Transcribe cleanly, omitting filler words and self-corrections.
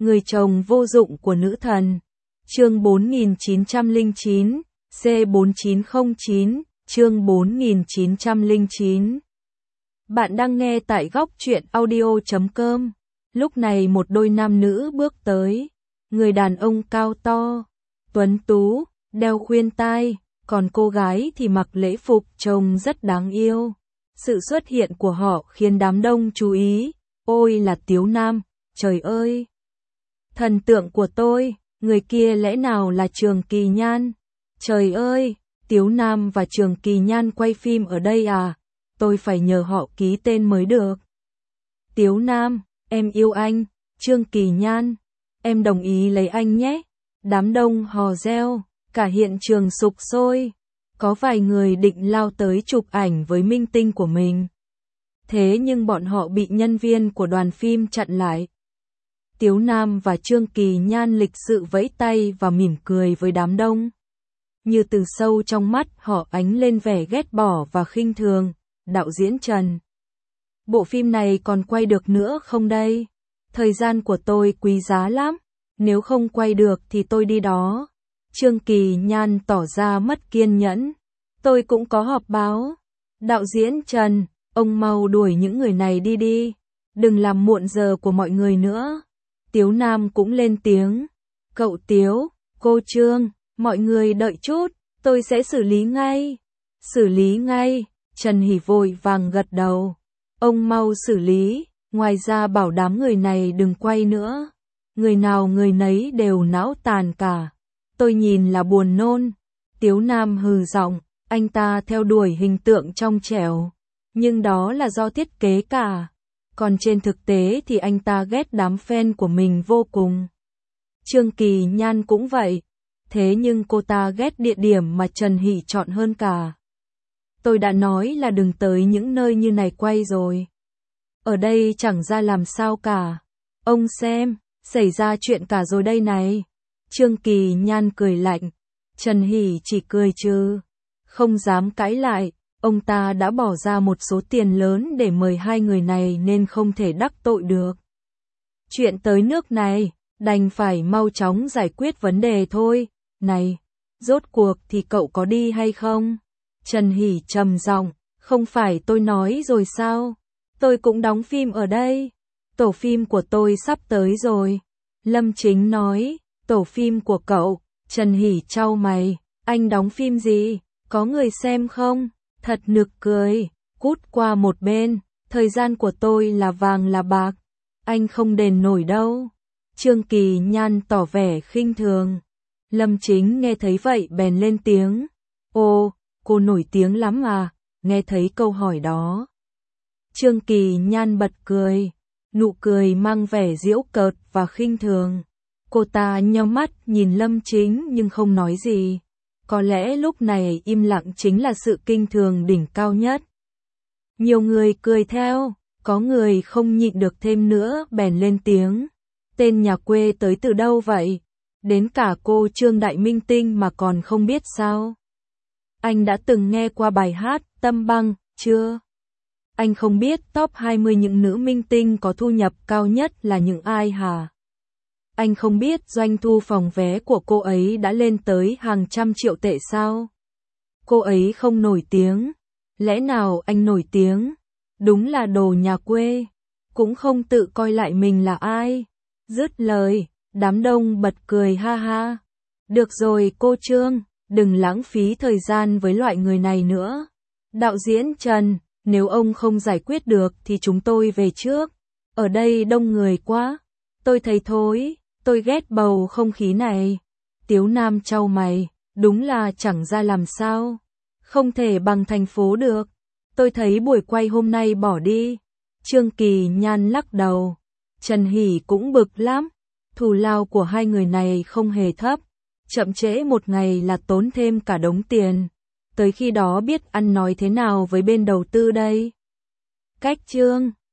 Người chồng vô dụng của nữ thần. Chương 4909, C4909, chương 4909. Bạn đang nghe tại góc truyện audio.com. Lúc này một đôi nam nữ bước tới. Người đàn ông cao to, tuấn tú, đeo khuyên tai, còn cô gái thì mặc lễ phục trông rất đáng yêu. Sự xuất hiện của họ khiến đám đông chú ý. Ôi là Tiếu Nam, trời ơi! Thần tượng của tôi, người kia lẽ nào là Trường Kỳ Nhan? Trời ơi, Tiếu Nam và Trường Kỳ Nhan quay phim ở đây à? Tôi phải nhờ họ ký tên mới được. Tiếu Nam, em yêu anh. Trường Kỳ Nhan, em đồng ý lấy anh nhé. Đám đông hò reo, cả hiện trường sục sôi. Có vài người định lao tới chụp ảnh với minh tinh của mình. Thế nhưng bọn họ bị nhân viên của đoàn phim chặn lại. Tiếu Nam và Trường Kỳ Nhan lịch sự vẫy tay và mỉm cười với đám đông. Như từ sâu trong mắt họ ánh lên vẻ ghét bỏ và khinh thường. Đạo diễn Trần, bộ phim này còn quay được nữa không đây? Thời gian của tôi quý giá lắm. Nếu không quay được thì tôi đi đó. Trường Kỳ Nhan tỏ ra mất kiên nhẫn. Tôi cũng có họp báo. Đạo diễn Trần, ông mau đuổi những người này đi đi. Đừng làm muộn giờ của mọi người nữa. Tiếu Nam cũng lên tiếng. Cậu Tiếu, cô Trương, mọi người đợi chút, tôi sẽ xử lý ngay. Xử lý ngay, Trần Hỷ vội vàng gật đầu. Ông mau xử lý, ngoài ra bảo đám người này đừng quay nữa. Người nào người nấy đều não tàn cả. Tôi nhìn là buồn nôn. Tiếu Nam hừ giọng, anh ta theo đuổi hình tượng trong trẻo. Nhưng đó là do thiết kế cả. Còn trên thực tế thì anh ta ghét đám fan của mình vô cùng. Trường Kỳ Nhan cũng vậy. Thế nhưng cô ta ghét địa điểm mà Trần Hỷ chọn hơn cả. Tôi đã nói là đừng tới những nơi như này quay rồi. Ở đây chẳng ra làm sao cả. Ông xem, xảy ra chuyện cả rồi đây này. Trường Kỳ Nhan cười lạnh. Trần Hỷ chỉ cười trừ. Không dám cãi lại. Ông ta đã bỏ ra một số tiền lớn để mời hai người này nên không thể đắc tội được. Chuyện tới nước này, đành phải mau chóng giải quyết vấn đề thôi. Này, rốt cuộc thì cậu có đi hay không? Trần Hỷ trầm giọng, không phải tôi nói rồi sao? Tôi cũng đóng phim ở đây. Tổ phim của tôi sắp tới rồi. Lâm Chính nói, tổ phim của cậu. Trần Hỷ chau mày, anh đóng phim gì? Có người xem không? Thật nực cười, cút qua một bên, thời gian của tôi là vàng là bạc, anh không đền nổi đâu. Trường Kỳ Nhan tỏ vẻ khinh thường. Lâm Chính nghe thấy vậy bèn lên tiếng. Ồ, cô nổi tiếng lắm à, nghe thấy câu hỏi đó. Trường Kỳ Nhan bật cười, nụ cười mang vẻ giễu cợt và khinh thường. Cô ta nhắm mắt nhìn Lâm Chính nhưng không nói gì. Có lẽ lúc này im lặng chính là sự kinh thường đỉnh cao nhất. Nhiều người cười theo, có người không nhịn được thêm nữa bèn lên tiếng. Tên nhà quê tới từ đâu vậy? Đến cả cô Trương Đại Minh Tinh mà còn không biết sao? Anh đã từng nghe qua bài hát Tâm Băng, chưa? Anh không biết top 20 những nữ minh tinh có thu nhập cao nhất là những ai hả? Anh không biết doanh thu phòng vé của cô ấy đã lên tới hàng trăm triệu tệ sao? Cô ấy không nổi tiếng. Lẽ nào anh nổi tiếng? Đúng là đồ nhà quê. Cũng không tự coi lại mình là ai. Dứt lời, đám đông bật cười ha ha. Được rồi cô Trương, đừng lãng phí thời gian với loại người này nữa. Đạo diễn Trần, nếu ông không giải quyết được thì chúng tôi về trước. Ở đây đông người quá. Tôi thấy thối. Tôi ghét bầu không khí này. Tiếu Nam chau mày, đúng là chẳng ra làm sao. Không thể bằng thành phố được. Tôi thấy buổi quay hôm nay bỏ đi. Trường Kỳ Nhan lắc đầu. Trần Hỷ cũng bực lắm. Thù lao của hai người này không hề thấp. Chậm trễ một ngày là tốn thêm cả đống tiền. Tới khi đó biết ăn nói thế nào với bên đầu tư đây. Cách Trương.